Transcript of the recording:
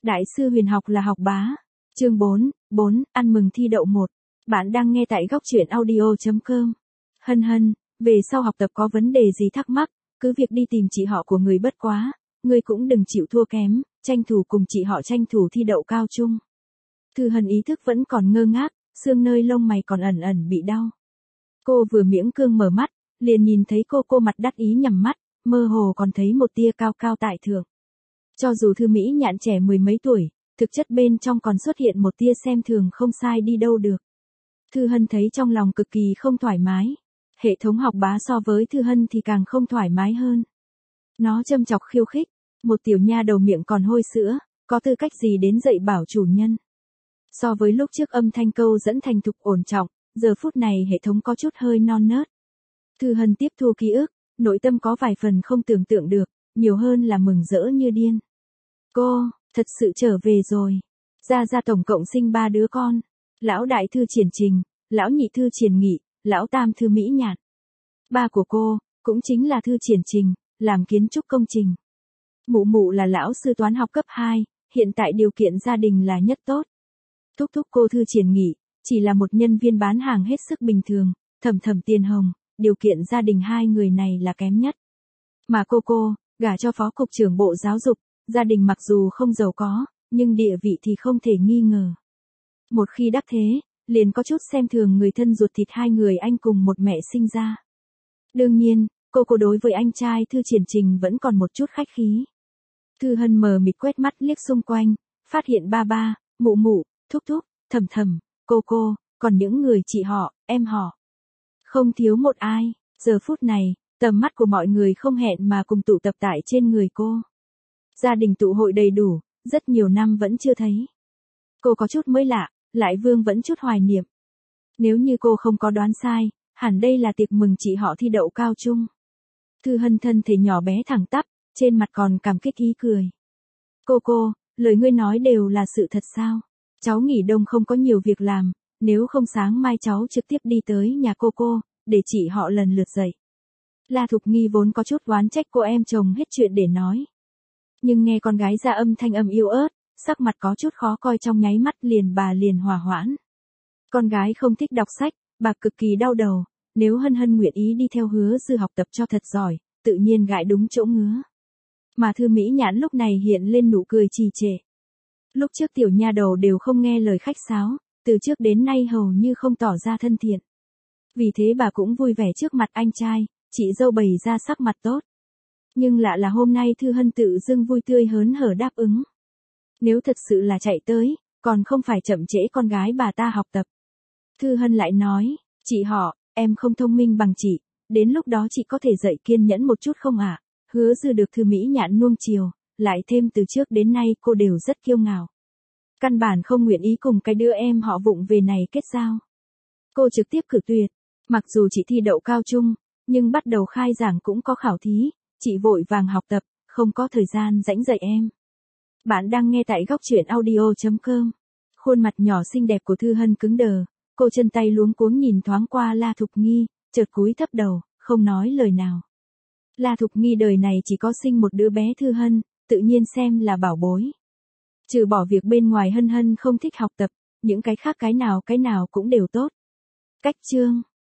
Đại sư huyền học là học bá. Chương 4, ăn mừng thi đậu 1. Bạn đang nghe tại góc truyện audio.com. Hân hân, về sau học tập có vấn đề gì thắc mắc, cứ việc đi tìm chị họ của người bất quá, người cũng đừng chịu thua kém, tranh thủ cùng chị họ tranh thủ thi đậu cao trung. Thư Hân ý thức vẫn còn ngơ ngác, xương nơi lông mày còn ẩn ẩn bị đau. Cô vừa miễn cương mở mắt, liền nhìn thấy cô mặt đắc ý nhắm mắt, mơ hồ còn thấy một tia cao cao tại thượng. Cho dù Thư Mỹ Nhạn trẻ mười mấy tuổi, thực chất bên trong còn xuất hiện một tia xem thường không sai đi đâu được. Thư Hân thấy trong lòng cực kỳ không thoải mái. Hệ thống học bá so với Thư Hân thì càng không thoải mái hơn. Nó châm chọc khiêu khích, một tiểu nha đầu miệng còn hôi sữa, có tư cách gì đến dạy bảo chủ nhân. So với lúc trước âm thanh câu dẫn thành thục ổn trọng, giờ phút này hệ thống có chút hơi non nớt. Thư Hân tiếp thu ký ức, nội tâm có vài phần không tưởng tượng được, nhiều hơn là mừng rỡ như điên. Cô, thật sự trở về rồi. Gia tổng cộng sinh 3 đứa con. Lão đại Thư Triển Trình, lão nhị Thư Triển Nghị, lão tam Thư Mỹ Nhạn. Ba của cô, cũng chính là Thư Triển Trình, làm kiến trúc công trình. Mụ là lão sư toán học cấp 2, hiện tại điều kiện gia đình là nhất tốt. Thúc cô Thư Triển Nghị, chỉ là một nhân viên bán hàng hết sức bình thường, thầm tiền hồng, điều kiện gia đình hai người này là kém nhất. Mà cô, gả cho phó cục trưởng bộ giáo dục, gia đình mặc dù không giàu có, nhưng địa vị thì không thể nghi ngờ. Một khi đắc thế, liền có chút xem thường người thân ruột thịt hai người anh cùng một mẹ sinh ra. Đương nhiên, cô đối với anh trai Thư Triển Trình vẫn còn một chút khách khí. Thư Hân mờ mịt quét mắt liếc xung quanh, phát hiện ba, mụ, thúc, thầm, cô, còn những người chị họ, em họ. Không thiếu một ai, giờ phút này, tầm mắt của mọi người không hẹn mà cùng tụ tập tại trên người cô. Gia đình tụ hội đầy đủ, rất nhiều năm vẫn chưa thấy. Cô có chút mới lạ, lại vương vẫn chút hoài niệm. Nếu như cô không có đoán sai, hẳn đây là tiệc mừng chị họ thi đậu cao trung. Thư Hân thân thể nhỏ bé thẳng tắp, trên mặt còn cảm kích ý cười. Cô, lời ngươi nói đều là sự thật sao? Cháu nghỉ đông không có nhiều việc làm, nếu không sáng mai cháu trực tiếp đi tới nhà cô, để chị họ lần lượt dạy. La Thục Nghi vốn có chút oán trách cô em chồng hết chuyện để nói. Nhưng nghe con gái ra âm thanh âm yếu ớt, sắc mặt có chút khó coi trong nháy mắt liền hòa hoãn. Con gái không thích đọc sách, bà cực kỳ đau đầu, nếu Hân nguyện ý đi theo Hứa Dư học tập cho thật giỏi, tự nhiên gãi đúng chỗ ngứa. Mà Thư Mỹ Nhãn lúc này hiện lên nụ cười trì trệ. Lúc trước tiểu nha đầu đều không nghe lời khách sáo, từ trước đến nay hầu như không tỏ ra thân thiện. Vì thế bà cũng vui vẻ trước mặt anh trai, chị dâu bày ra sắc mặt tốt. Nhưng lạ là hôm nay Thư Hân tự dưng vui tươi hớn hở đáp ứng. Nếu thật sự là chạy tới, còn không phải chậm trễ con gái bà ta học tập. Thư Hân lại nói, chị họ, em không thông minh bằng chị, đến lúc đó chị có thể dạy kiên nhẫn một chút không ạ? Hứa Dư được Thư Mỹ Nhạn nuông chiều, lại thêm từ trước đến nay cô đều rất kiêu ngạo. Căn bản không nguyện ý cùng cái đứa em họ vụng về này kết giao. Cô trực tiếp cự tuyệt, mặc dù chị thi đậu cao trung, nhưng bắt đầu khai giảng cũng có khảo thí, chị vội vàng học tập, không có thời gian rảnh dạy em. Bạn đang nghe tại góc truyện audio.com. Khuôn mặt nhỏ xinh đẹp của Thư Hân cứng đờ, cô chân tay luống cuống nhìn thoáng qua La Thục Nghi, chợt cúi thấp đầu, không nói lời nào. La Thục Nghi đời này chỉ có sinh một đứa bé Thư Hân, tự nhiên xem là bảo bối. Trừ bỏ việc bên ngoài Hân không thích học tập, những cái khác cái nào cũng đều tốt. Cách chương